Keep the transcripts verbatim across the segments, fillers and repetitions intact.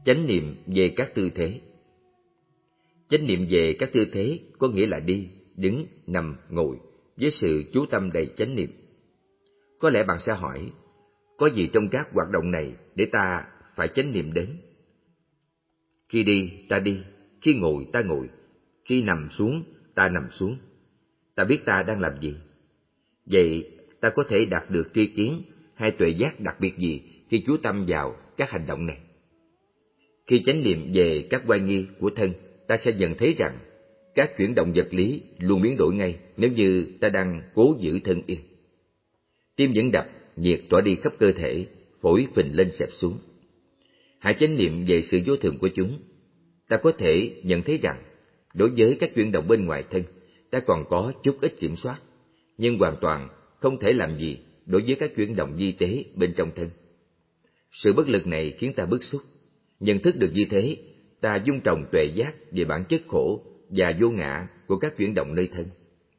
Chánh niệm về các tư thế. Chánh niệm về các tư thế có nghĩa là đi, đứng, nằm, ngồi với sự chú tâm đầy chánh niệm. Có lẽ bạn sẽ hỏi, có gì trong các hoạt động này để ta phải chánh niệm đến? Khi đi, ta đi, khi ngồi, ta ngồi, khi nằm xuống, ta nằm xuống. Ta biết ta đang làm gì. Vậy ta có thể đạt được tri kiến hay tuệ giác đặc biệt gì khi chú tâm vào các hành động này? Khi chánh niệm về các oai nghi của thân, ta sẽ dần thấy rằng các chuyển động vật lý luôn biến đổi ngay nếu như ta đang cố giữ thân yên. Tim vẫn đập, nhiệt tỏa đi khắp cơ thể, phổi phình lên xẹp xuống. Hãy chánh niệm về sự vô thường của chúng. Ta có thể nhận thấy rằng đối với các chuyển động bên ngoài thân, ta còn có chút ít kiểm soát, nhưng hoàn toàn không thể làm gì đối với các chuyển động vi tế bên trong thân. Sự bất lực này khiến ta bức xúc. Nhận thức được như thế, ta dung trồng tuệ giác về bản chất khổ và vô ngã của các chuyển động nơi thân.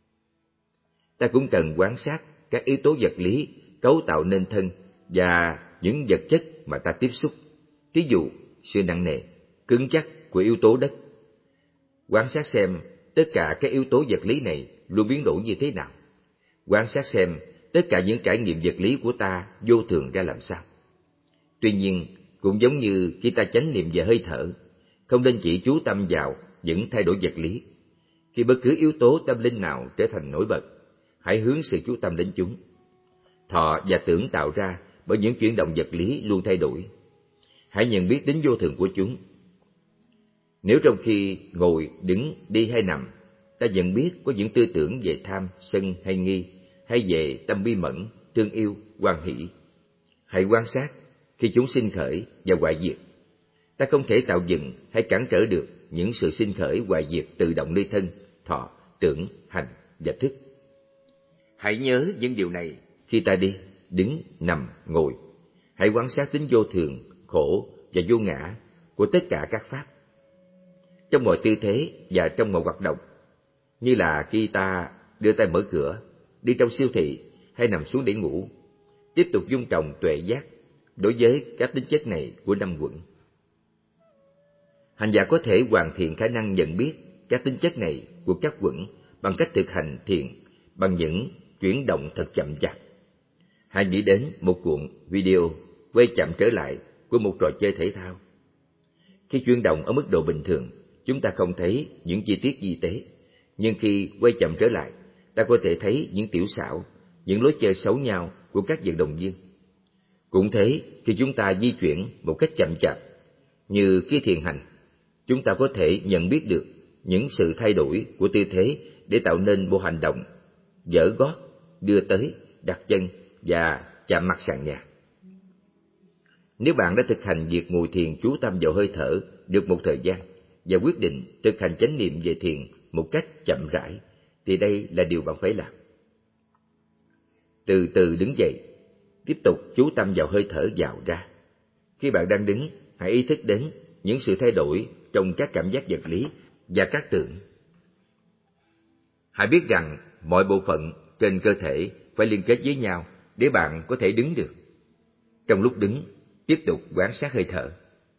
Ta cũng cần quan sát các yếu tố vật lý cấu tạo nên thân và những vật chất mà ta tiếp xúc. Ví dụ, sự nặng nề, cứng chắc của yếu tố đất. Quan sát xem tất cả các yếu tố vật lý này luôn biến đổi như thế nào. Quan sát xem tất cả những trải nghiệm vật lý của ta vô thường ra làm sao. Tuy nhiên, cũng giống như khi ta chánh niệm về hơi thở, không nên chỉ chú tâm vào những thay đổi vật lý. Khi bất cứ yếu tố tâm linh nào trở thành nổi bật, hãy hướng sự chú tâm đến chúng. Thọ và tưởng tạo ra bởi những chuyển động vật lý luôn thay đổi. Hãy nhận biết tính vô thường của chúng. Nếu trong khi ngồi, đứng, đi hay nằm, ta nhận biết có những tư tưởng về tham, sân hay nghi, hay về tâm bi mẫn, thương yêu, hoan hỷ, hãy quan sát khi chúng sinh khởi và hoại diệt. Ta không thể tạo dựng hay cản trở được những sự sinh khởi hoại diệt tự động nơi thân, thọ, tưởng, hành và thức. Hãy nhớ những điều này khi ta đi, đứng, nằm, ngồi. Hãy quan sát tính vô thường, khổ và vô ngã của tất cả các pháp. Trong mọi tư thế và trong mọi hoạt động, như là khi ta đưa tay mở cửa, đi trong siêu thị hay nằm xuống để ngủ, tiếp tục dung trồng tuệ giác đối với các tính chất này của năm quẩn. Hành giả có thể hoàn thiện khả năng nhận biết các tính chất này của các quẩn bằng cách thực hành thiền bằng những chuyển động thật chậm chạp. Hãy nghĩ đến một cuộn video quay chậm trở lại của một trò chơi thể thao. Khi chuyển động ở mức độ bình thường, chúng ta không thấy những chi tiết vi tế, nhưng khi quay chậm trở lại, ta có thể thấy những tiểu xảo, những lối chơi xấu nhau của các vận động viên. Cũng thế, khi chúng ta di chuyển một cách chậm chạp, như khi thiền hành, chúng ta có thể nhận biết được những sự thay đổi của tư thế để tạo nên một hành động giở gót, đưa tới, đặt chân và chạm mặt sàn nhà. Nếu bạn đã thực hành việc ngồi thiền chú tâm vào hơi thở được một thời gian và quyết định thực hành chánh niệm về thiền một cách chậm rãi, thì đây là điều bạn phải làm. Từ từ đứng dậy, tiếp tục chú tâm vào hơi thở vào ra. Khi bạn đang đứng, hãy ý thức đến những sự thay đổi trong các cảm giác vật lý và các tưởng. Hãy biết rằng mọi bộ phận trên cơ thể phải liên kết với nhau để bạn có thể đứng được. Trong lúc đứng, tiếp tục quan sát hơi thở.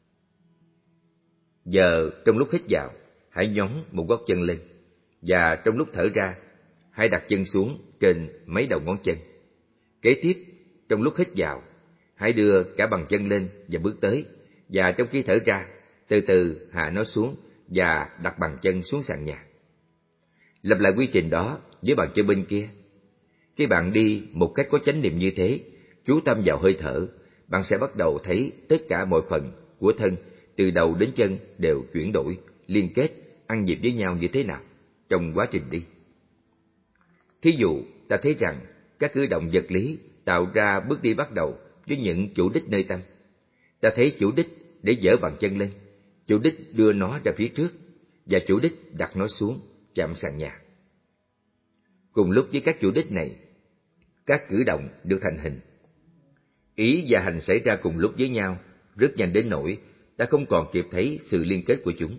Giờ trong lúc hít vào, hãy nhón một gót chân lên, và trong lúc thở ra, hãy đặt chân xuống trên mấy đầu ngón chân. Kế tiếp, trong lúc hít vào, hãy đưa cả bàn chân lên và bước tới, và trong khi thở ra, từ từ hạ nó xuống và đặt bàn chân xuống sàn nhà. Lặp lại quy trình đó với bàn chân bên kia. Khi bạn đi một cách có chánh niệm như thế, chú tâm vào hơi thở, bạn sẽ bắt đầu thấy tất cả mọi phần của thân từ đầu đến chân đều chuyển đổi, liên kết, ăn nhịp với nhau như thế nào trong quá trình đi. Thí dụ, ta thấy rằng các cử động vật lý tạo ra bước đi bắt đầu với những chủ đích nơi tâm. Ta thấy chủ đích để dỡ bàn chân lên, chủ đích đưa nó ra phía trước, và chủ đích đặt nó xuống, chạm sàn nhà. Cùng lúc với các chủ đích này, các cử động được thành hình. Ý và hành xảy ra cùng lúc với nhau, rất nhanh đến nỗi ta không còn kịp thấy sự liên kết của chúng.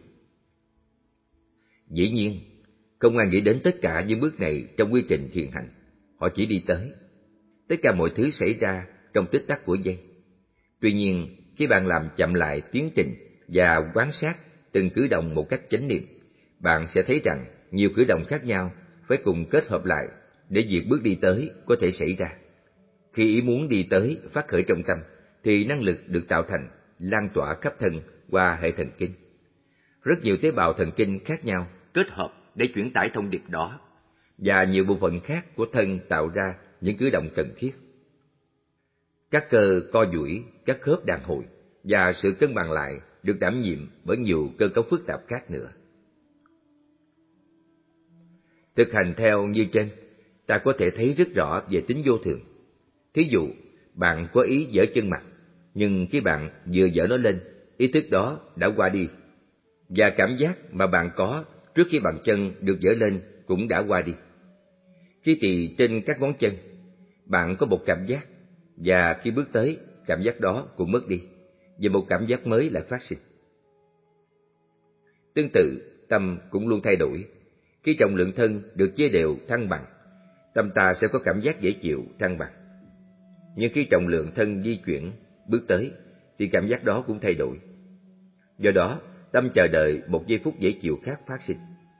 Dĩ nhiên, không ai nghĩ đến tất cả những bước này trong quy trình thiền hành. Họ chỉ đi tới. Tất cả mọi thứ xảy ra trong tích tắc của giây. Tuy nhiên, khi bạn làm chậm lại tiến trình và quan sát từng cử động một cách chánh niệm, bạn sẽ thấy rằng nhiều cử động khác nhau phải cùng kết hợp lại để việc bước đi tới có thể xảy ra. Khi ý muốn đi tới phát khởi trong tâm, thì năng lực được tạo thành, lan tỏa khắp thân qua hệ thần kinh. Rất nhiều tế bào thần kinh khác nhau kết hợp để chuyển tải thông điệp đó, và nhiều bộ phận khác của thân tạo ra những cử động cần thiết. Các cơ co duỗi, các khớp đàn hồi, và sự cân bằng lại được đảm nhiệm bởi nhiều cơ cấu phức tạp khác nữa. Thực hành theo như trên, ta có thể thấy rất rõ về tính vô thường. Thí dụ, bạn có ý giở chân mặt, nhưng khi bạn vừa giở nó lên, ý thức đó đã qua đi, và cảm giác mà bạn có trước khi bàn chân được giở lên cũng đã qua đi. Khi tỳ trên các ngón chân, bạn có một cảm giác, và khi bước tới, cảm giác đó cũng mất đi, và một cảm giác mới lại phát sinh. Tương tự, tâm cũng luôn thay đổi. Khi trọng lượng thân được chia đều thăng bằng, tâm ta sẽ có cảm giác dễ chịu, thăng bằng. Nhưng khi trọng lượng thân di chuyển, bước tới, thì cảm giác đó cũng thay đổi. Do đó, tâm chờ đợi một giây phút dễ chịu khác phát sinh.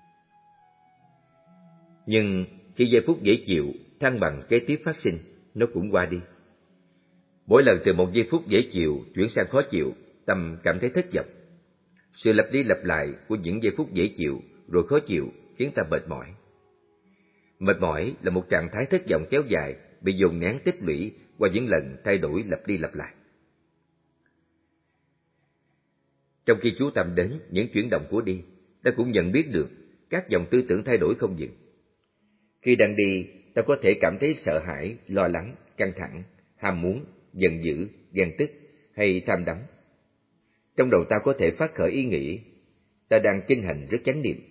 Nhưng khi giây phút dễ chịu, thăng bằng kế tiếp phát sinh, nó cũng qua đi. Mỗi lần từ một giây phút dễ chịu chuyển sang khó chịu, tâm cảm thấy thất vọng. Sự lặp đi lặp lại của những giây phút dễ chịu rồi khó chịu khiến ta mệt mỏi. Mệt mỏi là một trạng thái thất vọng kéo dài bị dồn nén tích lũy qua những lần thay đổi lặp đi lặp lại. Trong khi chú tâm đến những chuyển động của đi, ta cũng nhận biết được các dòng tư tưởng thay đổi không dừng. Khi đang đi, ta có thể cảm thấy sợ hãi, lo lắng, căng thẳng, ham muốn, giận dữ, ghen tức hay tham đắm. Trong đầu ta có thể phát khởi ý nghĩ, ta đang kinh hành rất chánh niệm.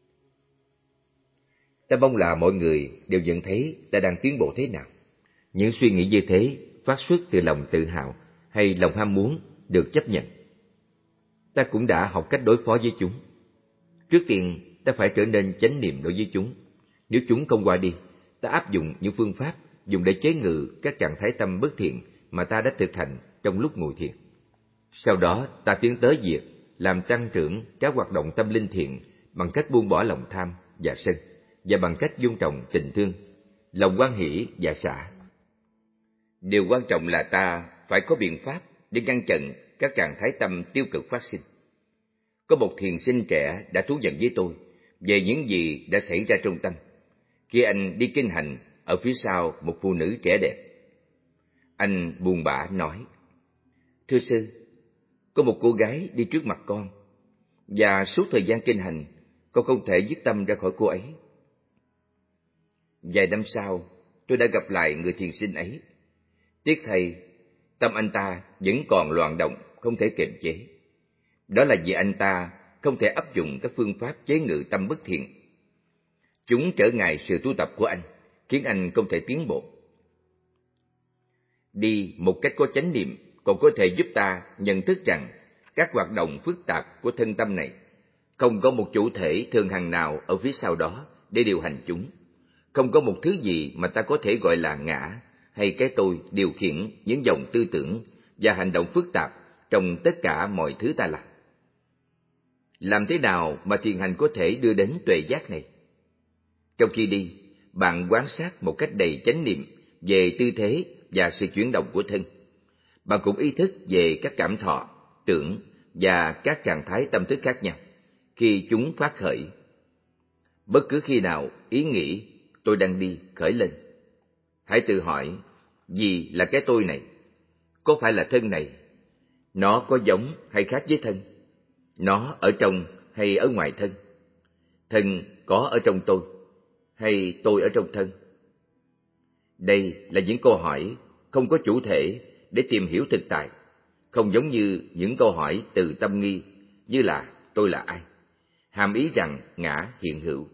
Ta mong là mọi người đều nhận thấy ta đang tiến bộ thế nào. Những suy nghĩ như thế phát xuất từ lòng tự hào hay lòng ham muốn được chấp nhận. Ta cũng đã học cách đối phó với chúng. Trước tiên, ta phải trở nên chánh niệm đối với chúng. Nếu chúng không qua đi, ta áp dụng những phương pháp dùng để chế ngự các trạng thái tâm bất thiện mà ta đã thực hành trong lúc ngồi thiền. Sau đó, ta tiến tới việc làm tăng trưởng các hoạt động tâm linh thiện bằng cách buông bỏ lòng tham và sân, và bằng cách dung trồng tình thương, lòng hoan hỷ và xả. Điều quan trọng là ta phải có biện pháp để ngăn chặn các trạng thái tâm tiêu cực phát sinh. Có một thiền sinh trẻ đã thú nhận với tôi về những gì đã xảy ra trong tâm khi anh đi kinh hành ở phía sau một phụ nữ trẻ đẹp. Anh buồn bã nói: "Thưa sư, có một cô gái đi trước mặt con, và suốt thời gian kinh hành, con không thể dứt tâm ra khỏi cô ấy." Vài năm sau, tôi đã gặp lại người thiền sinh ấy. Tiếc thay, tâm anh ta vẫn còn loạn động, không thể kiềm chế. Đó là vì anh ta không thể áp dụng các phương pháp chế ngự tâm bất thiện. Chúng trở ngại sự tu tập của anh, khiến anh không thể tiến bộ. Đi một cách có chánh niệm còn có thể giúp ta nhận thức rằng các hoạt động phức tạp của thân tâm này không có một chủ thể thường hằng nào ở phía sau đó để điều hành chúng. Không có một thứ gì mà ta có thể gọi là ngã hay cái tôi điều khiển những dòng tư tưởng và hành động phức tạp trong tất cả mọi thứ ta làm. Làm thế nào mà thiền hành có thể đưa đến tuệ giác này? Trong khi đi, bạn quan sát một cách đầy chánh niệm về tư thế và sự chuyển động của thân. Bạn cũng ý thức về các cảm thọ, tưởng và các trạng thái tâm thức khác nhau khi chúng phát khởi. Bất cứ khi nào ý nghĩ "tôi đang đi" khởi lên, hãy tự hỏi: gì là cái tôi này? Có phải là thân này? Nó có giống hay khác với thân? Nó ở trong hay ở ngoài thân? Thân có ở trong tôi hay tôi ở trong thân? Đây là những câu hỏi không có chủ thể để tìm hiểu thực tại, không giống như những câu hỏi từ tâm nghi như là "tôi là ai?", hàm ý rằng ngã hiện hữu.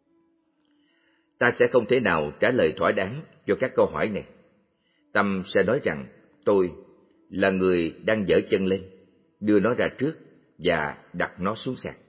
Ta sẽ không thể nào trả lời thỏa đáng cho các câu hỏi này. Tâm sẽ nói rằng tôi là người đang giở chân lên, đưa nó ra trước và đặt nó xuống sàn.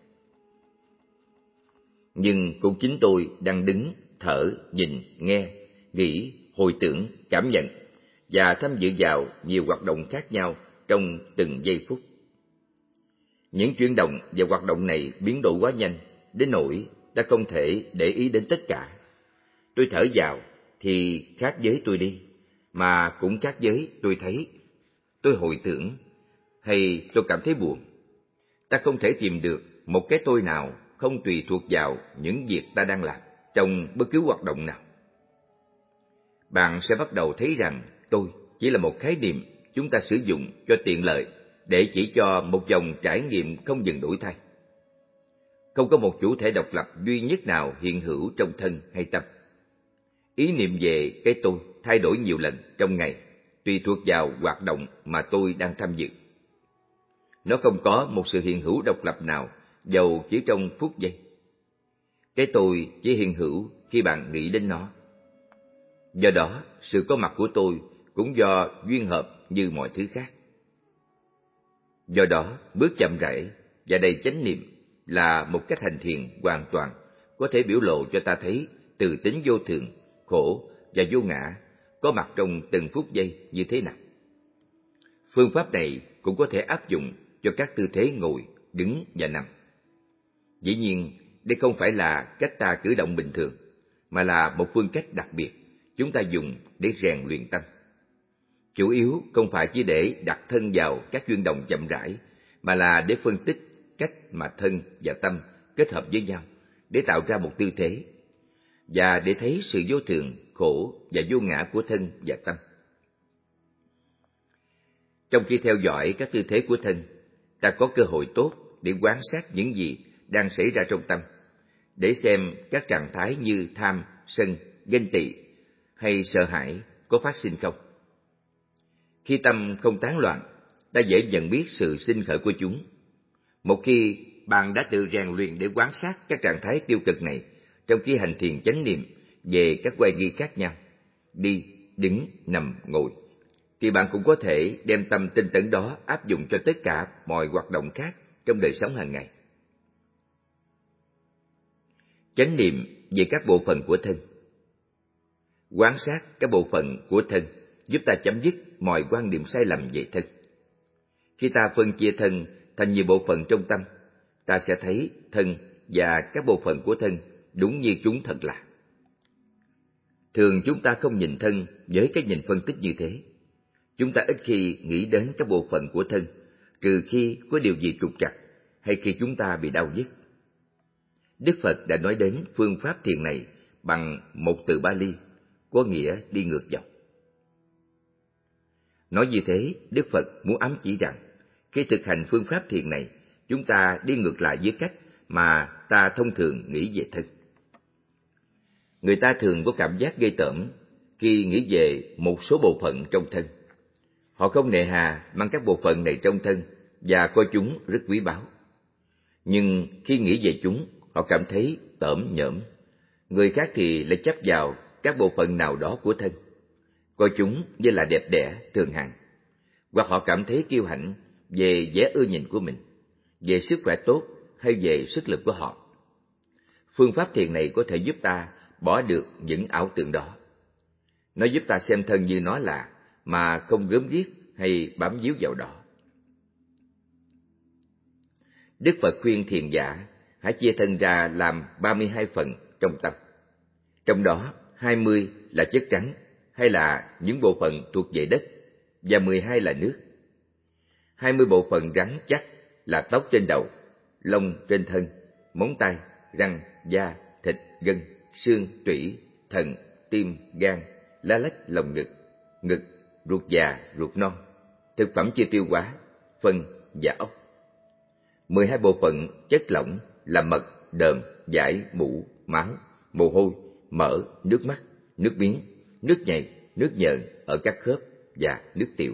Nhưng cũng chính tôi đang đứng, thở, nhìn, nghe, nghĩ, hồi tưởng, cảm nhận và tham dự vào nhiều hoạt động khác nhau trong từng giây phút. Những chuyển động và hoạt động này biến đổi quá nhanh, đến nỗi ta không thể để ý đến tất cả. Tôi thở vào thì khác với tôi đi, mà cũng khác với tôi thấy. Tôi hồi tưởng, hay tôi cảm thấy buồn. Ta không thể tìm được một cái tôi nào không tùy thuộc vào những việc ta đang làm trong bất cứ hoạt động nào. Bạn sẽ bắt đầu thấy rằng tôi chỉ là một khái niệm chúng ta sử dụng cho tiện lợi để chỉ cho một dòng trải nghiệm không dừng đổi thay. Không có một chủ thể độc lập duy nhất nào hiện hữu trong thân hay tâm. Ý niệm về cái tôi thay đổi nhiều lần trong ngày, tùy thuộc vào hoạt động mà tôi đang tham dự. Nó không có một sự hiện hữu độc lập nào, dầu chỉ trong phút giây. Cái tôi chỉ hiện hữu khi bạn nghĩ đến nó. Do đó, sự có mặt của tôi cũng do duyên hợp như mọi thứ khác. Do đó, bước chậm rãi và đầy chánh niệm là một cách hành thiền hoàn toàn có thể biểu lộ cho ta thấy từ tính vô thường, khổ và vô ngã có mặt trong từng phút giây như thế nào. Phương pháp này cũng có thể áp dụng cho các tư thế ngồi, đứng và nằm. Dĩ nhiên, đây không phải là cách ta cử động bình thường, mà là một phương cách đặc biệt chúng ta dùng để rèn luyện tâm. Chủ yếu không phải chỉ để đặt thân vào các chuyển động chậm rãi, mà là để phân tích cách mà thân và tâm kết hợp với nhau để tạo ra một tư thế, và để thấy sự vô thường, khổ và vô ngã của thân và tâm. Trong khi theo dõi các tư thế của thân, ta có cơ hội tốt để quan sát những gì đang xảy ra trong tâm, để xem các trạng thái như tham, sân, ganh tị hay sợ hãi có phát sinh không. Khi tâm không tán loạn, ta dễ nhận biết sự sinh khởi của chúng. Một khi bạn đã tự rèn luyện để quan sát các trạng thái tiêu cực này trong khi hành thiền chánh niệm về các quay nghi khác nhau, đi, đứng, nằm, ngồi, thì bạn cũng có thể đem tâm tinh tấn đó áp dụng cho tất cả mọi hoạt động khác trong đời sống hàng ngày. Chánh niệm về các bộ phận của thân. Quan sát các bộ phận của thân giúp ta chấm dứt mọi quan niệm sai lầm về thân. Khi ta phân chia thân thành nhiều bộ phận trong tâm, ta sẽ thấy thân và các bộ phận của thân đúng như chúng thật là. Thường chúng ta không nhìn thân với cái nhìn phân tích như thế. Chúng ta ít khi nghĩ đến các bộ phận của thân, trừ khi có điều gì trục trặc hay khi chúng ta bị đau nhức. Đức Phật đã nói đến phương pháp thiền này bằng một từ Bali, có nghĩa đi ngược dòng. Nói như thế, Đức Phật muốn ám chỉ rằng, khi thực hành phương pháp thiền này, chúng ta đi ngược lại với cách mà ta thông thường nghĩ về thân. Người ta thường có cảm giác ghê tởm khi nghĩ về một số bộ phận trong thân. Họ không nề hà mang các bộ phận này trong thân và coi chúng rất quý báu. Nhưng khi nghĩ về chúng, họ cảm thấy tởm nhởm. Người khác thì lại chấp vào các bộ phận nào đó của thân, coi chúng như là đẹp đẽ, thường hằng. Hoặc họ cảm thấy kiêu hãnh về vẻ ưa nhìn của mình, về sức khỏe tốt hay về sức lực của họ. Phương pháp thiền này có thể giúp ta bỏ được những ảo tưởng đó. Nó giúp ta xem thân như nó là, mà không gớm ghiếc hay bám víu vào đó. Đức Phật khuyên thiền giả hãy chia thân ra làm ba mươi hai phần trong tâm. Trong đó, hai mươi là chất trắng hay là những bộ phận thuộc về đất, và mười hai là nước. hai mươi bộ phận rắn chắc là tóc trên đầu, lông trên thân, móng tay, răng, da, thịt, gân, xương, tủy, thận, tim, gan, lá lách lồng ngực, ngực, ruột già, ruột non, thực phẩm chưa tiêu hóa, phân và ốc. mười hai bộ phận chất lỏng là mật, đờm, giải, mũ, máu, mồ hôi, mỡ, nước mắt, nước miếng, nước nhầy, nước nhờn ở các khớp và nước tiểu.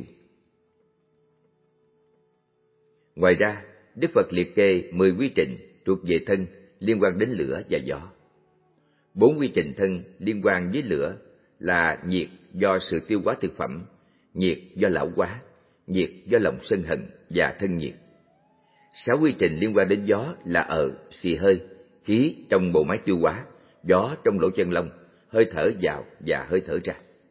Ngoài ra, Đức Phật liệt kê mười quy trình thuộc về thân liên quan đến lửa và gió. Bốn quy trình thân liên quan với lửa là nhiệt do sự tiêu hóa thực phẩm, nhiệt do lão hóa, nhiệt do lòng sân hận và thân nhiệt. Sáu quy trình liên quan đến gió là ở xì hơi, khí trong bộ máy tiêu hóa, gió trong lỗ chân lông, hơi thở vào và hơi thở ra.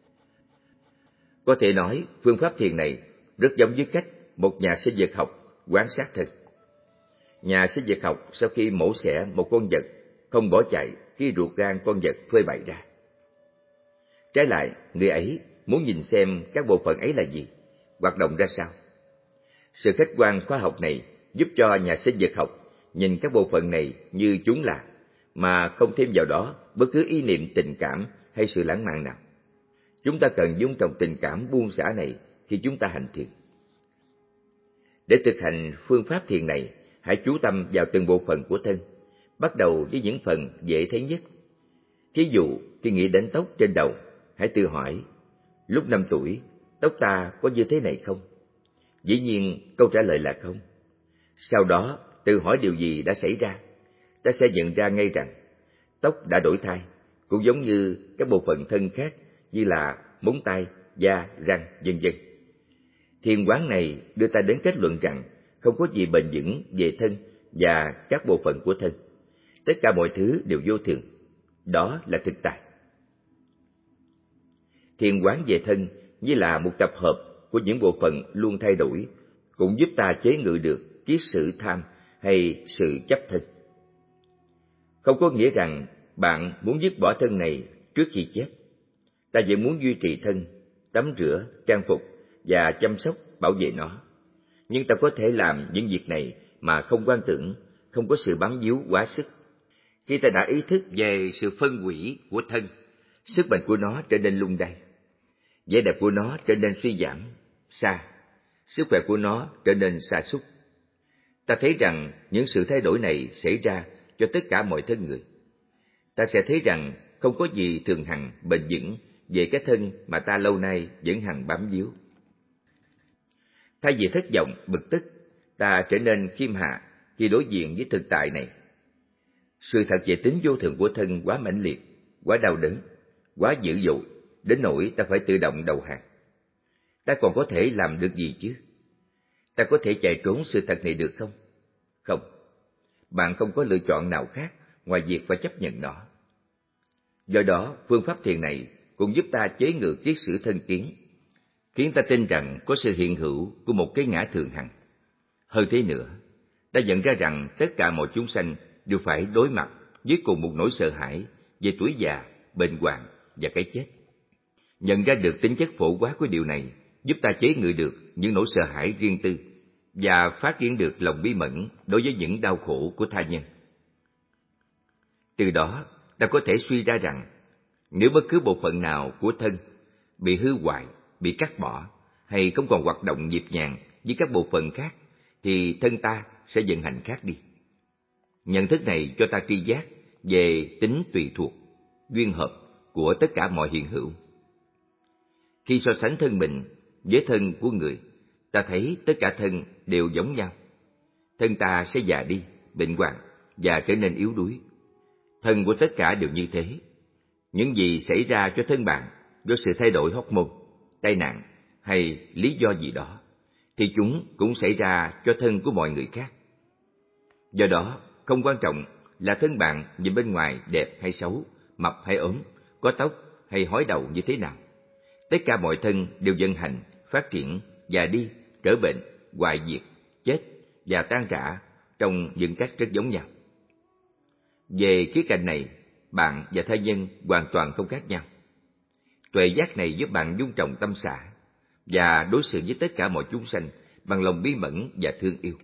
Có thể nói, phương pháp thiền này rất giống với cách một nhà sinh vật học quan sát thân. Nhà sinh vật học sau khi mổ xẻ một con vật không bỏ chạy khi ruột gan con vật phơi bày ra. Trái lại, người ấy muốn nhìn xem các bộ phận ấy là gì, hoạt động ra sao. Sự khách quan khoa học này giúp cho nhà sinh vật học nhìn các bộ phận này như chúng là, mà không thêm vào đó bất cứ ý niệm tình cảm hay sự lãng mạn nào. Chúng ta cần dung trồng tình cảm buông xả này khi chúng ta hành thiền. Để thực hành phương pháp thiền này, hãy chú tâm vào từng bộ phận của thân, bắt đầu với những phần dễ thấy nhất. Thí dụ, khi nghĩ đến tóc trên đầu, hãy tự hỏi, lúc năm tuổi, tóc ta có như thế này không? Dĩ nhiên, câu trả lời là không. Sau đó, tự hỏi điều gì đã xảy ra. Ta sẽ nhận ra ngay rằng, tóc đã đổi thay, cũng giống như các bộ phận thân khác như là móng tay, da, răng, vân vân. Thiền quán này đưa ta đến kết luận rằng không có gì bền vững về thân và các bộ phận của thân. Tất cả mọi thứ đều vô thường. Đó là thực tại. Thiền quán về thân như là một tập hợp của những bộ phận luôn thay đổi, cũng giúp ta chế ngự được kiết sử tham hay sự chấp thân. Không có nghĩa rằng bạn muốn dứt bỏ thân này trước khi chết. Ta vẫn muốn duy trì thân, tắm rửa, trang phục và chăm sóc, bảo vệ nó. Nhưng ta có thể làm những việc này mà không quan tưởng, không có sự bám víu quá sức. Khi ta đã ý thức về sự phân hủy của thân, sức mạnh của nó trở nên lung lay, vẻ đẹp của nó trở nên suy giảm, xa, sức khỏe của nó trở nên sa sút. Ta thấy rằng những sự thay đổi này xảy ra cho tất cả mọi thân người. Ta sẽ thấy rằng không có gì thường hằng bền vững về cái thân mà ta lâu nay vẫn hằng bám víu. Thay vì thất vọng, bực tức, ta trở nên khiêm hạ khi đối diện với thực tại này. Sự thật về tính vô thường của thân quá mãnh liệt, quá đau đớn, quá dữ dội, đến nỗi ta phải tự động đầu hàng. Ta còn có thể làm được gì chứ? Ta có thể chạy trốn sự thật này được không? Không. Bạn không có lựa chọn nào khác ngoài việc phải chấp nhận nó. Do đó, phương pháp thiền này cũng giúp ta chế ngự kiết sử thân kiến, khiến ta tin rằng có sự hiện hữu của một cái ngã thường hằng. Hơn thế nữa, ta nhận ra rằng tất cả mọi chúng sanh đều phải đối mặt với cùng một nỗi sợ hãi về tuổi già, bệnh hoạn và cái chết. Nhận ra được tính chất phổ quát của điều này giúp ta chế ngự được những nỗi sợ hãi riêng tư và phát triển được lòng bí mẫn đối với những đau khổ của tha nhân. Từ đó, ta có thể suy ra rằng nếu bất cứ bộ phận nào của thân bị hư hoại, bị cắt bỏ hay không còn hoạt động nhịp nhàng với các bộ phận khác, thì thân ta sẽ vận hành khác đi. Nhận thức này cho ta tri giác về tính tùy thuộc, duyên hợp của tất cả mọi hiện hữu. Khi so sánh thân mình với thân của người, ta thấy tất cả thân đều giống nhau. Thân ta sẽ già đi, bệnh hoạn và trở nên yếu đuối. Thân của tất cả đều như thế. Những gì xảy ra cho thân bạn do sự thay đổi hormone, tai nạn hay lý do gì đó, thì chúng cũng xảy ra cho thân của mọi người khác. Do đó, không quan trọng là thân bạn nhìn bên ngoài đẹp hay xấu, mập hay ốm, có tóc hay hói đầu như thế nào. Tất cả mọi thân đều vận hành, phát triển, già đi, trở bệnh, hoại diệt, chết và tan rã trong những cách rất giống nhau. Về khía cạnh này, bạn và tha nhân hoàn toàn không khác nhau. Tuệ giác này giúp bạn dung trồng tâm xả và đối xử với tất cả mọi chúng sanh bằng lòng bí mẫn và thương yêu.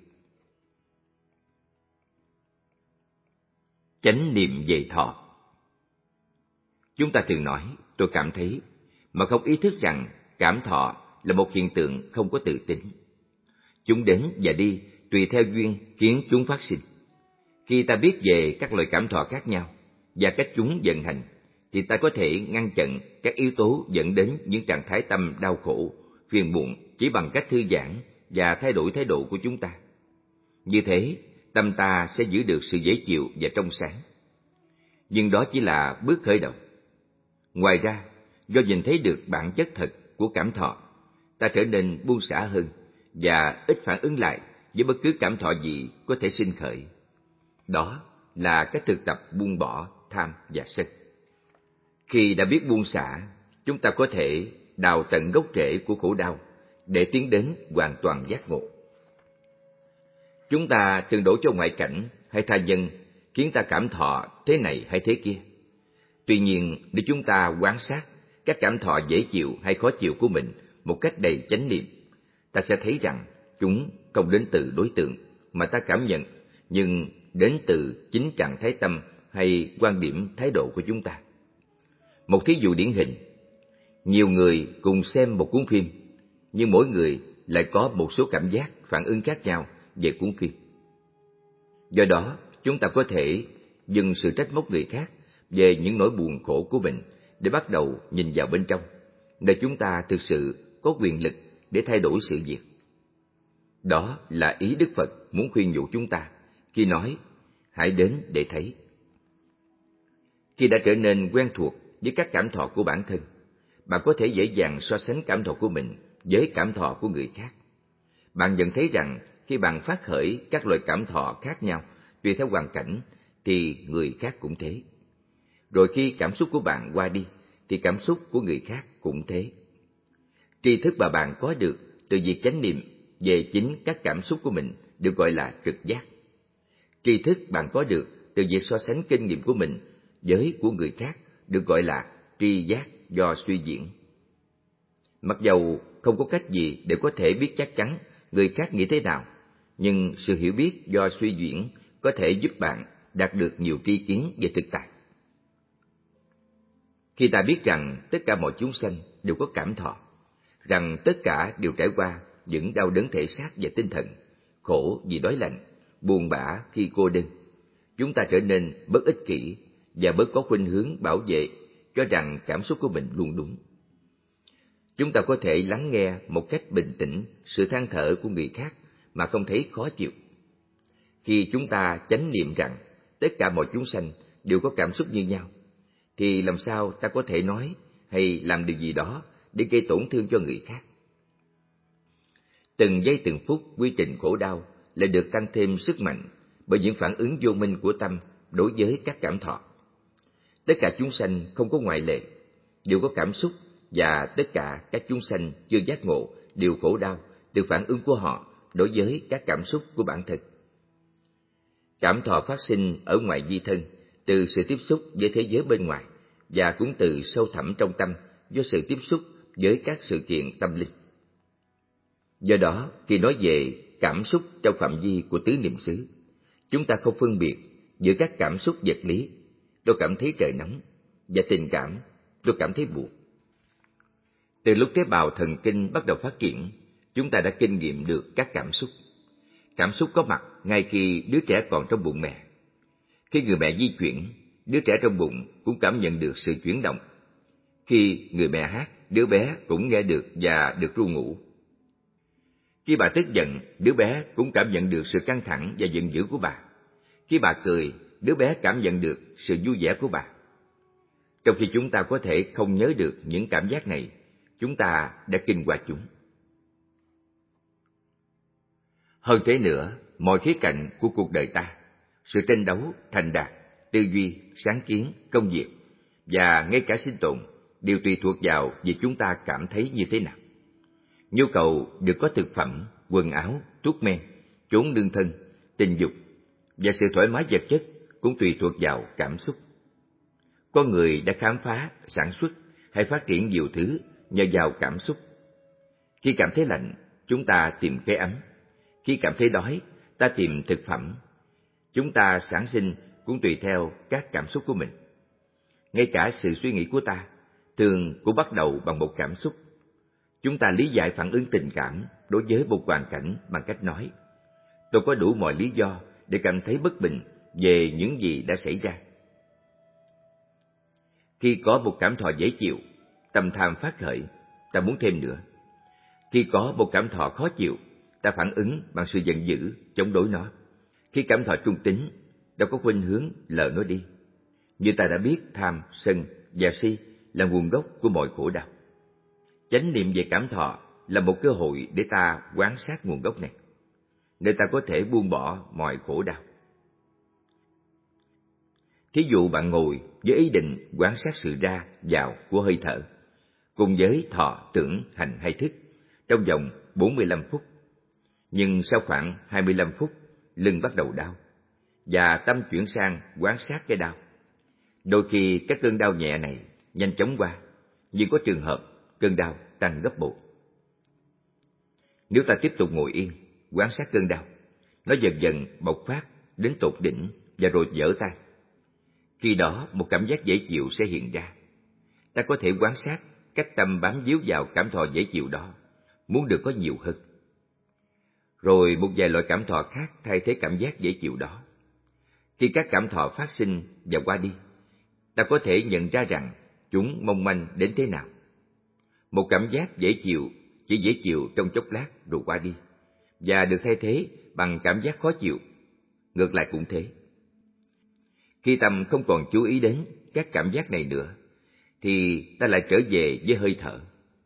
Chánh niệm về thọ. Chúng ta thường nói, tôi cảm thấy, mà không ý thức rằng cảm thọ là một hiện tượng không có tự tính. Chúng đến và đi tùy theo duyên khiến chúng phát sinh. Khi ta biết về các loại cảm thọ khác nhau và cách chúng vận hành, thì ta có thể ngăn chặn các yếu tố dẫn đến những trạng thái tâm đau khổ, phiền muộn chỉ bằng cách thư giãn và thay đổi thái độ của chúng ta. Như thế, tâm ta sẽ giữ được sự dễ chịu và trong sáng. Nhưng đó chỉ là bước khởi đầu. Ngoài ra, do nhìn thấy được bản chất thật của cảm thọ, ta trở nên buông xả hơn và ít phản ứng lại với bất cứ cảm thọ gì có thể sinh khởi. Đó là cách thực tập buông bỏ tham và sân. Khi đã biết buông xả, chúng ta có thể đào tận gốc rễ của khổ đau để tiến đến hoàn toàn giác ngộ. Chúng ta thường đổ cho ngoại cảnh hay tha nhân khiến ta cảm thọ thế này hay thế kia. Tuy nhiên, nếu chúng ta quan sát các cảm thọ dễ chịu hay khó chịu của mình một cách đầy chánh niệm, ta sẽ thấy rằng chúng không đến từ đối tượng mà ta cảm nhận, nhưng đến từ chính trạng thái tâm hay quan điểm thái độ của chúng ta. Một thí dụ điển hình, nhiều người cùng xem một cuốn phim, nhưng mỗi người lại có một số cảm giác, phản ứng khác nhau về cuốn phim. Do đó, chúng ta có thể dừng sự trách móc người khác về những nỗi buồn khổ của mình để bắt đầu nhìn vào bên trong, nơi chúng ta thực sự có quyền lực để thay đổi sự việc. Đó là ý Đức Phật muốn khuyên nhủ chúng ta khi nói, hãy đến để thấy. Khi đã trở nên quen thuộc với các cảm thọ của bản thân, bạn có thể dễ dàng so sánh cảm thọ của mình với cảm thọ của người khác. Bạn nhận thấy rằng khi bạn phát khởi các loại cảm thọ khác nhau tùy theo hoàn cảnh, thì người khác cũng thế. Rồi khi cảm xúc của bạn qua đi, thì cảm xúc của người khác cũng thế. Tri thức mà bạn có được từ việc chánh niệm về chính các cảm xúc của mình được gọi là trực giác. Tri thức bạn có được từ việc so sánh kinh nghiệm của mình với của người khác được gọi là tri giác do suy diễn. Mặc dầu không có cách gì để có thể biết chắc chắn người khác nghĩ thế nào, nhưng sự hiểu biết do suy diễn có thể giúp bạn đạt được nhiều tri kiến về thực tại. Khi ta biết rằng tất cả mọi chúng sanh đều có cảm thọ, rằng tất cả đều trải qua những đau đớn thể xác và tinh thần, khổ vì đói lạnh, buồn bã khi cô đơn, chúng ta trở nên bớt ích kỷ và bớt có khuynh hướng bảo vệ, cho rằng cảm xúc của mình luôn đúng. Chúng ta có thể lắng nghe một cách bình tĩnh sự than thở của người khác mà không thấy khó chịu. Khi chúng ta chánh niệm rằng tất cả mọi chúng sanh đều có cảm xúc như nhau, thì làm sao ta có thể nói hay làm điều gì đó để gây tổn thương cho người khác? Từng giây từng phút quy trình khổ đau lại được tăng thêm sức mạnh bởi những phản ứng vô minh của tâm đối với các cảm thọ. Tất cả chúng sanh không có ngoại lệ, đều có cảm xúc, và tất cả các chúng sanh chưa giác ngộ đều khổ đau từ phản ứng của họ đối với các cảm xúc của bản thân. Cảm thọ phát sinh ở ngoài vi thân từ sự tiếp xúc với thế giới bên ngoài, và cũng từ sâu thẳm trong tâm do sự tiếp xúc với các sự kiện tâm linh. Do đó, khi nói về cảm xúc trong phạm vi của tứ niệm xứ, chúng ta không phân biệt giữa các cảm xúc vật lý, tôi cảm thấy trời nóng, và tình cảm, tôi cảm thấy buồn. Từ lúc tế bào thần kinh bắt đầu phát triển, chúng ta đã kinh nghiệm được các cảm xúc. Cảm xúc có mặt ngay khi đứa trẻ còn trong bụng mẹ. Khi người mẹ di chuyển, đứa trẻ trong bụng cũng cảm nhận được sự chuyển động. Khi người mẹ hát, đứa bé cũng nghe được và được ru ngủ. Khi bà tức giận, đứa bé cũng cảm nhận được sự căng thẳng và giận dữ của bà. Khi bà cười, đứa bé cảm nhận được sự vui vẻ của bà. Trong khi chúng ta có thể không nhớ được những cảm giác này, chúng ta đã kinh qua chúng. Hơn thế nữa, mọi khía cạnh của cuộc đời ta, sự tranh đấu, thành đạt, tư duy, sáng kiến, công việc và ngay cả sinh tồn đều tùy thuộc vào việc chúng ta cảm thấy như thế nào. Nhu cầu được có thực phẩm, quần áo, thuốc men, chốn nương thân, tình dục và sự thoải mái vật chất cũng tùy thuộc vào cảm xúc. Con người đã khám phá, sản xuất hay phát triển nhiều thứ nhờ vào cảm xúc. Khi cảm thấy lạnh, chúng ta tìm cái ấm. Khi cảm thấy đói, ta tìm thực phẩm. Chúng ta sản sinh cũng tùy theo các cảm xúc của mình. Ngay cả sự suy nghĩ của ta thường cũng bắt đầu bằng một cảm xúc. Chúng ta lý giải phản ứng tình cảm đối với một hoàn cảnh bằng cách nói: tôi có đủ mọi lý do để cảm thấy bất bình về những gì đã xảy ra. Khi có một cảm thọ dễ chịu, tâm tham phát khởi, ta muốn thêm nữa. Khi có một cảm thọ khó chịu, ta phản ứng bằng sự giận dữ, chống đối nó. Khi cảm thọ trung tính, ta có khuynh hướng lờ nó đi. Như ta đã biết, tham, sân và si là nguồn gốc của mọi khổ đau. Chánh niệm về cảm thọ là một cơ hội để ta quan sát nguồn gốc này, để ta có thể buông bỏ mọi khổ đau. Thí dụ bạn ngồi với ý định quan sát sự ra vào của hơi thở, cùng với thọ, tưởng, hành hay thức, trong vòng bốn mươi lăm phút. Nhưng sau khoảng hai mươi lăm phút, lưng bắt đầu đau, và tâm chuyển sang quan sát cái đau. Đôi khi các cơn đau nhẹ này nhanh chóng qua, nhưng có trường hợp cơn đau tăng gấp bội. Nếu ta tiếp tục ngồi yên, quan sát cơn đau, nó dần dần bộc phát đến tột đỉnh và rồi vỡ tan. Khi đó một cảm giác dễ chịu sẽ hiện ra. Ta có thể quan sát cách tâm bám víu vào cảm thọ dễ chịu đó, muốn được có nhiều hơn. Rồi một vài loại cảm thọ khác thay thế cảm giác dễ chịu đó. Khi các cảm thọ phát sinh và qua đi, ta có thể nhận ra rằng chúng mong manh đến thế nào. Một cảm giác dễ chịu chỉ dễ chịu trong chốc lát rồi qua đi, và được thay thế bằng cảm giác khó chịu. Ngược lại cũng thế. Khi tâm không còn chú ý đến các cảm giác này nữa, thì ta lại trở về với hơi thở.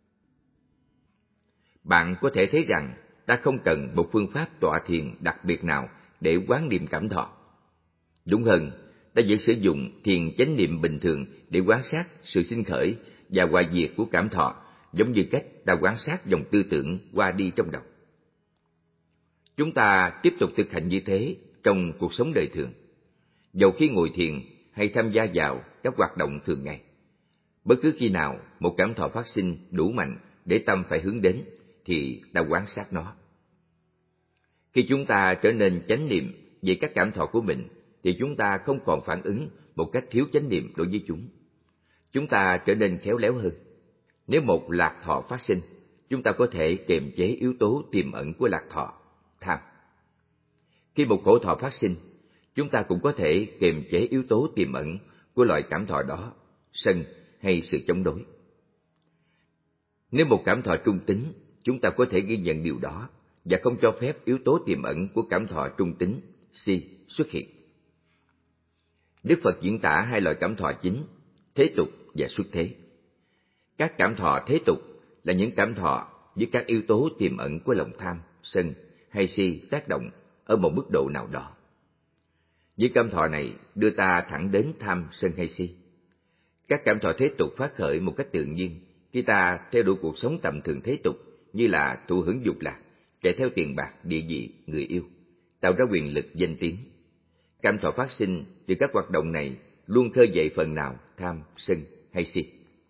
Bạn có thể thấy rằng ta không cần một phương pháp tọa thiền đặc biệt nào để quán niệm cảm thọ. Đúng hơn, ta vẫn sử dụng thiền chánh niệm bình thường để quan sát sự sinh khởi và hoại diệt của cảm thọ, giống như cách ta quan sát dòng tư tưởng qua đi trong đầu. Chúng ta tiếp tục thực hành như thế trong cuộc sống đời thường, dầu khi ngồi thiền hay tham gia vào các hoạt động thường ngày. Bất cứ khi nào một cảm thọ phát sinh đủ mạnh để tâm phải hướng đến, thì ta quan sát nó. Khi chúng ta trở nên chánh niệm về các cảm thọ của mình, thì chúng ta không còn phản ứng một cách thiếu chánh niệm đối với chúng. Chúng ta trở nên khéo léo hơn. Nếu một lạc thọ phát sinh, chúng ta có thể kiềm chế yếu tố tiềm ẩn của lạc thọ, tham. Khi một khổ thọ phát sinh, chúng ta cũng có thể kiềm chế yếu tố tiềm ẩn của loại cảm thọ đó, sân hay sự chống đối. Nếu một cảm thọ trung tính, chúng ta có thể ghi nhận điều đó và không cho phép yếu tố tiềm ẩn của cảm thọ trung tính, si, xuất hiện. Đức Phật diễn tả hai loại cảm thọ chính, thế tục và xuất thế. Các cảm thọ thế tục là những cảm thọ với các yếu tố tiềm ẩn của lòng tham, sân hay si tác động ở một mức độ nào đó. Những cảm thọ này đưa ta thẳng đến tham, sân hay si. Các cảm thọ thế tục phát khởi một cách tự nhiên khi ta theo đuổi cuộc sống tầm thường thế tục, như là thụ hưởng dục lạc, chạy theo tiền bạc, địa vị, người yêu, tạo ra quyền lực, danh tiếng. Cảm thọ phát sinh từ các hoạt động này luôn khơi dậy phần nào tham, sân hay si.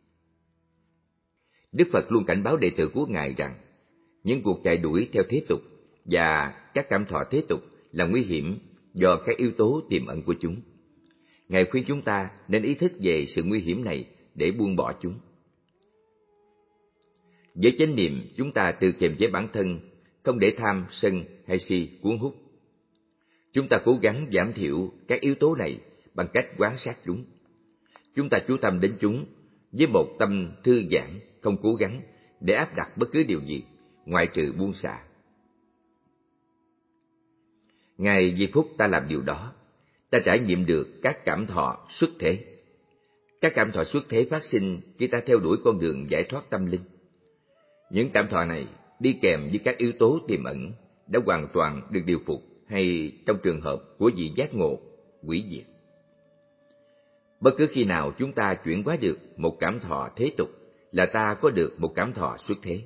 Đức Phật luôn cảnh báo đệ tử của Ngài rằng những cuộc chạy đuổi theo thế tục và các cảm thọ thế tục là nguy hiểm do các yếu tố tiềm ẩn của chúng. Ngài khuyên chúng ta nên ý thức về sự nguy hiểm này để buông bỏ chúng. Với chánh niệm, chúng ta tự kiềm chế bản thân, không để tham, sân hay si cuốn hút. Chúng ta cố gắng giảm thiểu các yếu tố này bằng cách quan sát chúng. Chúng ta chú tâm đến chúng với một tâm thư giãn, không cố gắng để áp đặt bất cứ điều gì, ngoại trừ buông xả. Ngày giây phút ta làm điều đó, ta trải nghiệm được các cảm thọ xuất thế. Các cảm thọ xuất thế phát sinh khi ta theo đuổi con đường giải thoát tâm linh. Những cảm thọ này đi kèm với các yếu tố tiềm ẩn đã hoàn toàn được điều phục, hay trong trường hợp của vị giác ngộ, hủy diệt. Bất cứ khi nào chúng ta chuyển hóa được một cảm thọ thế tục là ta có được một cảm thọ xuất thế.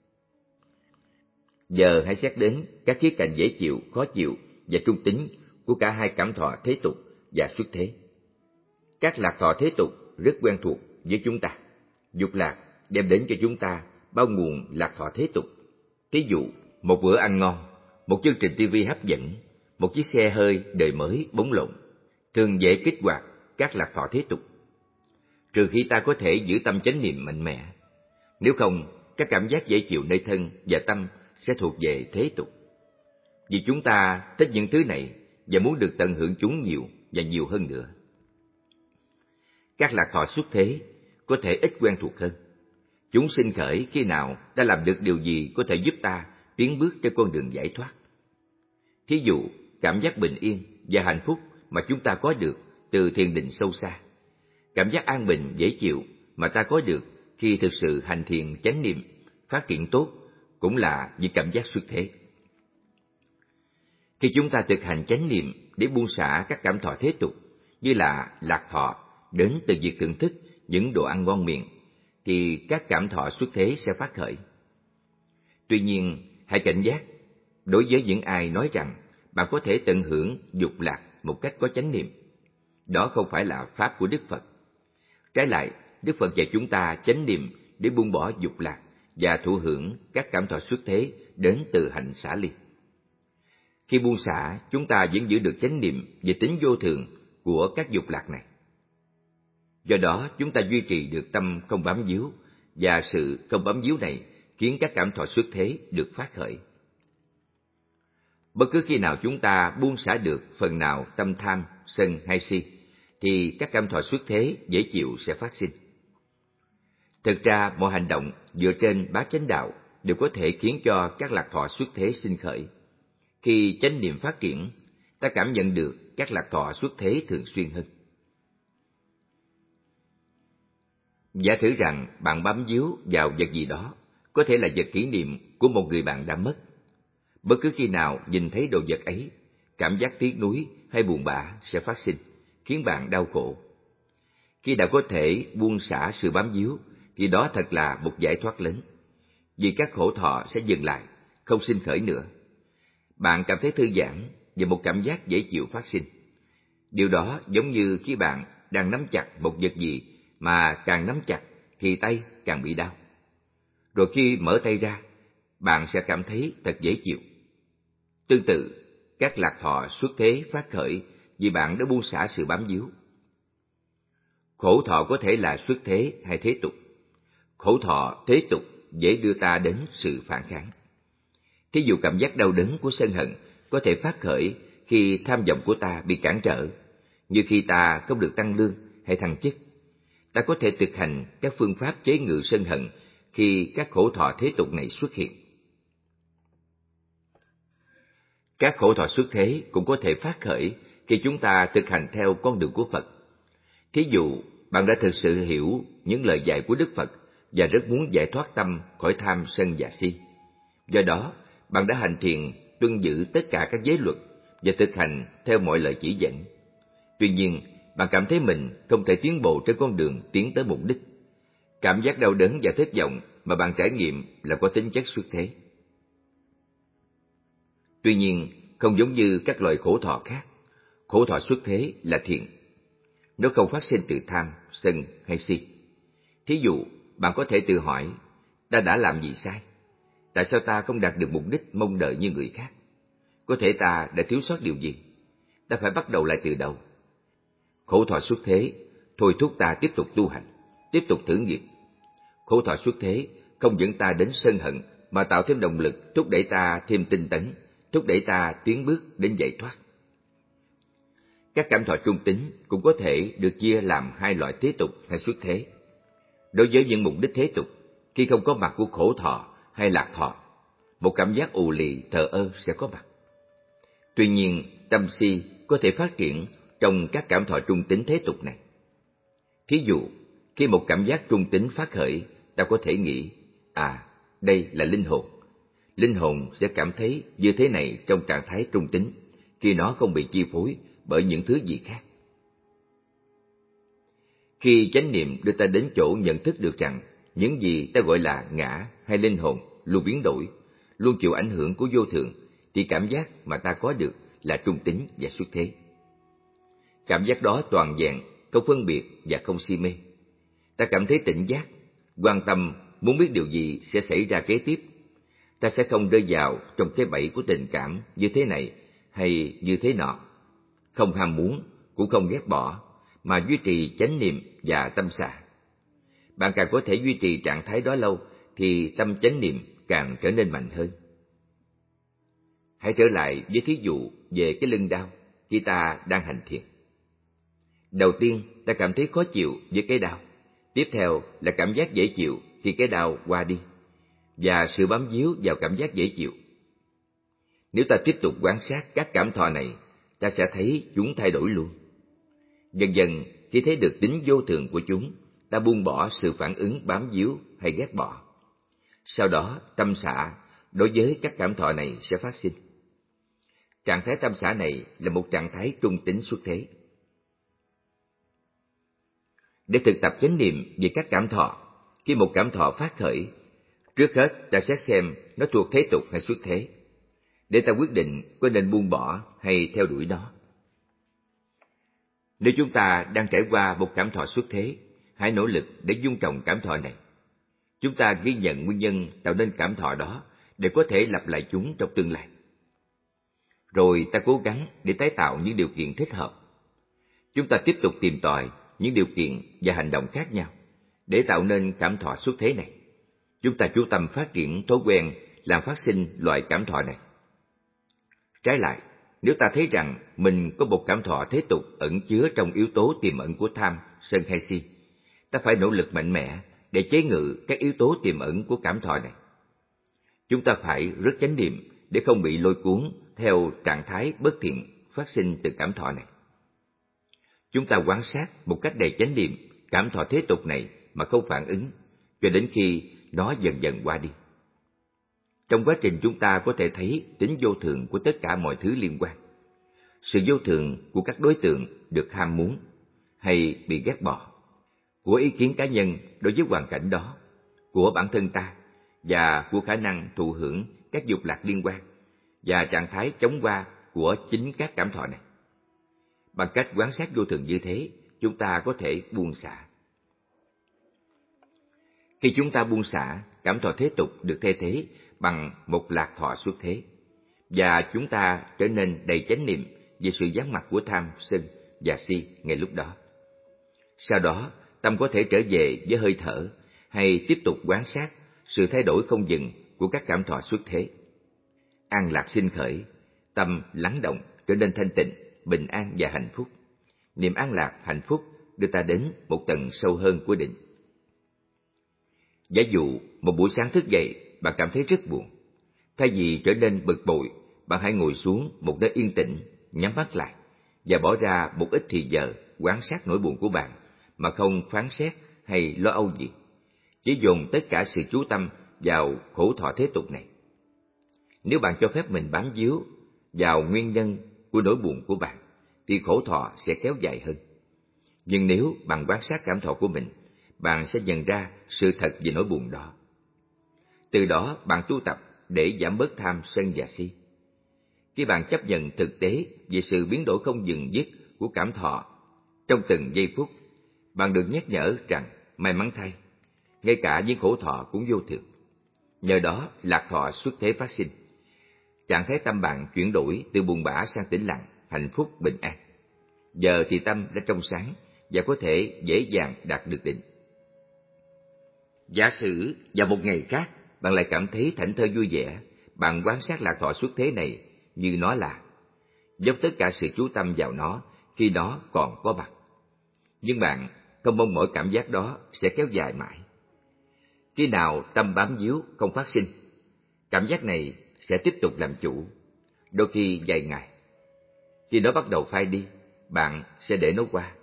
Giờ hãy xét đến các khía cạnh dễ chịu, khó chịu và trung tính của cả hai cảm thọ thế tục và xuất thế. Các lạc thọ thế tục rất quen thuộc với chúng ta. Dục lạc đem đến cho chúng ta bao nguồn lạc thọ thế tục. Thí dụ, một bữa ăn ngon, một chương trình ti vi hấp dẫn, một chiếc xe hơi đời mới bóng lộn, thường dễ kích hoạt các lạc thọ thế tục. Trừ khi ta có thể giữ tâm chánh niệm mạnh mẽ. Nếu không, các cảm giác dễ chịu nơi thân và tâm sẽ thuộc về thế tục. Vì chúng ta thích những thứ này và muốn được tận hưởng chúng nhiều và nhiều hơn nữa. Các lạc thọ xuất thế có thể ít quen thuộc hơn. Chúng sinh khởi khi nào ta làm được điều gì có thể giúp ta tiến bước trên con đường giải thoát. Thí dụ, cảm giác bình yên và hạnh phúc mà chúng ta có được từ thiền định sâu xa. Cảm giác an bình dễ chịu mà ta có được khi thực sự hành thiền chánh niệm phát triển tốt cũng là những cảm giác xuất thế. Khi chúng ta thực hành chánh niệm để buông xả các cảm thọ thế tục, như là lạc thọ đến từ việc thưởng thức những đồ ăn ngon miệng, thì các cảm thọ xuất thế sẽ phát khởi. Tuy nhiên, hãy cảnh giác đối với những ai nói rằng bạn có thể tận hưởng dục lạc một cách có chánh niệm. Đó không phải là pháp của Đức Phật. Trái lại, Đức Phật dạy chúng ta chánh niệm để buông bỏ dục lạc và thụ hưởng các cảm thọ xuất thế đến từ hạnh xả ly. Khi buông xả, chúng ta vẫn giữ được chánh niệm về tính vô thường của các dục lạc này. Do đó, chúng ta duy trì được tâm không bám víu, và sự không bám víu này khiến các cảm thọ xuất thế được phát khởi. Bất cứ khi nào chúng ta buông xả được phần nào tâm tham, sân hay si, thì các cảm thọ xuất thế dễ chịu sẽ phát sinh. Thực ra, mọi hành động dựa trên bát chánh đạo đều có thể khiến cho các lạc thọ xuất thế sinh khởi. Khi chánh niệm phát triển, ta cảm nhận được các lạc thọ xuất thế thường xuyên hơn. Giả thử rằng bạn bám víu vào vật gì đó, có thể là vật kỷ niệm của một người bạn đã mất. Bất cứ khi nào nhìn thấy đồ vật ấy, cảm giác tiếc nuối hay buồn bã sẽ phát sinh, khiến bạn đau khổ. Khi đã có thể buông xả sự bám víu, thì đó thật là một giải thoát lớn, vì các khổ thọ sẽ dừng lại, không sinh khởi nữa. Bạn cảm thấy thư giãn và một cảm giác dễ chịu phát sinh. Điều đó giống như khi bạn đang nắm chặt một vật gì mà càng nắm chặt thì tay càng bị đau. Rồi khi mở tay ra, bạn sẽ cảm thấy thật dễ chịu. Tương tự, các lạc thọ xuất thế phát khởi vì bạn đã buông xả sự bám víu. Khổ thọ có thể là xuất thế hay thế tục. Khổ thọ thế tục dễ đưa ta đến sự phản kháng. Thí dụ cảm giác đau đớn của sân hận có thể phát khởi khi tham vọng của ta bị cản trở, như khi ta không được tăng lương hay thăng chức. Ta có thể thực hành các phương pháp chế ngự sân hận khi các khổ thọ thế tục này xuất hiện. Các khổ thọ xuất thế cũng có thể phát khởi khi chúng ta thực hành theo con đường của Phật. Thí dụ, bạn đã thực sự hiểu những lời dạy của Đức Phật và rất muốn giải thoát tâm khỏi tham sân và si. Do đó, bạn đã hành thiền tuân giữ tất cả các giới luật và thực hành theo mọi lời chỉ dẫn. Tuy nhiên, bạn cảm thấy mình không thể tiến bộ trên con đường tiến tới mục đích. Cảm giác đau đớn và thất vọng mà bạn trải nghiệm là có tính chất xuất thế. Tuy nhiên, không giống như các loại khổ thọ khác, khổ thọ xuất thế là thiện. Nó không phát sinh từ tham, sân hay si. Thí dụ, bạn có thể tự hỏi, ta đã làm gì sai? Tại sao ta không đạt được mục đích mong đợi như người khác? Có thể ta đã thiếu sót điều gì? Ta phải bắt đầu lại từ đầu. Khổ thọ xuất thế thôi thúc ta tiếp tục tu hành, tiếp tục thử nghiệm. Khổ thọ xuất thế không dẫn ta đến sân hận mà tạo thêm động lực thúc đẩy ta thêm tinh tấn, thúc đẩy ta tiến bước đến giải thoát. Các cảm thọ trung tính cũng có thể được chia làm hai loại thế tục hay xuất thế. Đối với những mục đích thế tục, khi không có mặt của khổ thọ hay lạc thọ, một cảm giác ù lì, thờ ơ sẽ có mặt. Tuy nhiên, tâm si có thể phát triển trong các cảm thọ trung tính thế tục này. Thí dụ, khi một cảm giác trung tính phát khởi, ta có thể nghĩ, à, đây là linh hồn. Linh hồn sẽ cảm thấy như thế này trong trạng thái trung tính, khi nó không bị chi phối bởi những thứ gì khác. Khi chánh niệm đưa ta đến chỗ nhận thức được rằng những gì ta gọi là ngã hay linh hồn luôn biến đổi, luôn chịu ảnh hưởng của vô thường, thì cảm giác mà ta có được là trung tính và xuất thế. Cảm giác đó toàn vẹn, không phân biệt và không si mê. Ta cảm thấy tỉnh giác, quan tâm muốn biết điều gì sẽ xảy ra kế tiếp. Ta sẽ không rơi vào trong cái bẫy của tình cảm như thế này hay như thế nọ. Không ham muốn, cũng không ghét bỏ, mà duy trì chánh niệm và tâm xả. Bạn càng có thể duy trì trạng thái đó lâu, thì tâm chánh niệm càng trở nên mạnh hơn. Hãy trở lại với thí dụ về cái lưng đau khi ta đang hành thiền. Đầu tiên, ta cảm thấy khó chịu với cái đau. Tiếp theo là cảm giác dễ chịu khi cái đau qua đi, và sự bám víu vào cảm giác dễ chịu. Nếu ta tiếp tục quan sát các cảm thọ này, ta sẽ thấy chúng thay đổi luôn. Dần dần, khi thấy được tính vô thường của chúng, ta buông bỏ sự phản ứng bám víu hay ghét bỏ. Sau đó, tâm xả đối với các cảm thọ này sẽ phát sinh. Trạng thái tâm xả này là một trạng thái trung tính xuất thế. Để thực tập chánh niệm về các cảm thọ, khi một cảm thọ phát khởi, trước hết ta sẽ xem nó thuộc thế tục hay xuất thế. để ta quyết định có nên buông bỏ hay theo đuổi nó. Nếu chúng ta đang trải qua một cảm thọ xuất thế, hãy nỗ lực để dung trồng cảm thọ này. Chúng ta ghi nhận nguyên nhân tạo nên cảm thọ đó để có thể lặp lại chúng trong tương lai. Rồi ta cố gắng để tái tạo những điều kiện thích hợp. Chúng ta tiếp tục tìm tòi những điều kiện và hành động khác nhau để tạo nên cảm thọ xuất thế này. Chúng ta chú tâm phát triển thói quen làm phát sinh loại cảm thọ này. Trái lại, nếu ta thấy rằng mình có một cảm thọ thế tục ẩn chứa trong yếu tố tiềm ẩn của tham, sân hay si, ta phải nỗ lực mạnh mẽ để chế ngự các yếu tố tiềm ẩn của cảm thọ này. Chúng ta phải rất chánh niệm để không bị lôi cuốn theo trạng thái bất thiện phát sinh từ cảm thọ này. Chúng ta quan sát một cách đầy chánh niệm cảm thọ thế tục này mà không phản ứng, cho đến khi nó dần dần qua đi. Trong quá trình chúng ta có thể thấy tính vô thường của tất cả mọi thứ liên quan. Sự vô thường của các đối tượng được ham muốn hay bị ghét bỏ, của ý kiến cá nhân đối với hoàn cảnh đó, của bản thân ta và của khả năng thụ hưởng các dục lạc liên quan và trạng thái chóng qua của chính các cảm thọ này. Bằng cách quan sát vô thường như thế, chúng ta có thể buông xả. Khi chúng ta buông xả, cảm thọ thế tục được thay thế bằng một lạc thọ xuất thế, và chúng ta trở nên đầy chánh niệm về sự giáng mặt của tham, sân và si ngay lúc đó. Sau đó, tâm có thể trở về với hơi thở hay tiếp tục quan sát sự thay đổi không dừng của các cảm thọ xuất thế. An lạc sinh khởi, tâm lắng động trở nên thanh tịnh, bình an và hạnh phúc. Niềm an lạc, hạnh phúc đưa ta đến một tầng sâu hơn của định. Giả dụ một buổi sáng thức dậy, bạn cảm thấy rất buồn. Thay vì trở nên bực bội, bạn hãy ngồi xuống một nơi yên tĩnh, nhắm mắt lại và bỏ ra một ít thì giờ quan sát nỗi buồn của bạn mà không phán xét hay lo âu gì. Chỉ dồn tất cả sự chú tâm vào khổ thọ thế tục này. Nếu bạn cho phép mình bám víu vào nguyên nhân của nỗi buồn của bạn, thì khổ thọ sẽ kéo dài hơn. Nhưng nếu bạn quan sát cảm thọ của mình, bạn sẽ nhận ra sự thật về nỗi buồn đó. Từ đó bạn tu tập để giảm bớt tham, sân và si. Khi bạn chấp nhận thực tế về sự biến đổi không dừng dứt của cảm thọ trong từng giây phút, bạn được nhắc nhở rằng may mắn thay, ngay cả những khổ thọ cũng vô thường. Nhờ đó lạc thọ xuất thế phát sinh. Trạng thái tâm bạn chuyển đổi từ buồn bã sang tĩnh lặng, hạnh phúc, bình an. Giờ thì tâm đã trong sáng và có thể dễ dàng đạt được định. Giả sử vào một ngày khác, bạn lại cảm thấy thảnh thơi vui vẻ, bạn quan sát lạc thọ xuất thế này như nó là, dốc tất cả sự chú tâm vào nó khi nó còn có mặt. Nhưng bạn không mong mỏi cảm giác đó sẽ kéo dài mãi. Khi nào tâm bám víu không phát sinh, cảm giác này sẽ tiếp tục làm chủ, đôi khi vài ngày. Khi nó bắt đầu phai đi, bạn sẽ để nó qua.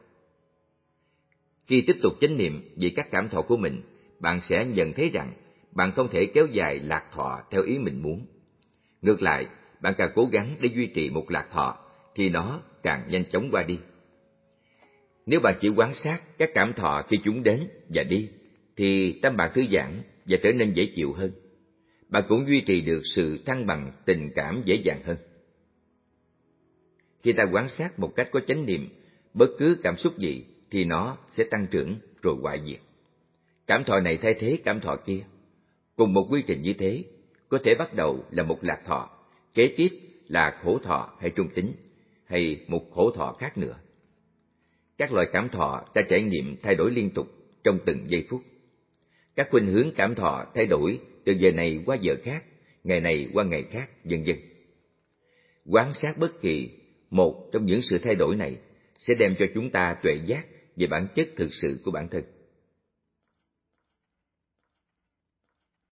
Khi tiếp tục chánh niệm về các cảm thọ của mình, bạn sẽ nhận thấy rằng bạn không thể kéo dài lạc thọ theo ý mình muốn. Ngược lại, bạn càng cố gắng để duy trì một lạc thọ, thì nó càng nhanh chóng qua đi. Nếu bạn chỉ quan sát các cảm thọ khi chúng đến và đi, thì tâm bạn thư giãn và trở nên dễ chịu hơn. Bạn cũng duy trì được sự thăng bằng tình cảm dễ dàng hơn. Khi ta quan sát một cách có chánh niệm, bất cứ cảm xúc gì thì nó sẽ tăng trưởng rồi hoại diệt. Cảm thọ này thay thế cảm thọ kia. Cùng một quy trình như thế, có thể bắt đầu là một lạc thọ, kế tiếp là khổ thọ hay trung tính, hay một khổ thọ khác nữa. Các loại cảm thọ ta trải nghiệm thay đổi liên tục trong từng giây phút. Các khuynh hướng cảm thọ thay đổi từ giờ này qua giờ khác, ngày này qua ngày khác, vân vân. Quan sát bất kỳ một trong những sự thay đổi này sẽ đem cho chúng ta tuệ giác về bản chất thực sự của bản thân.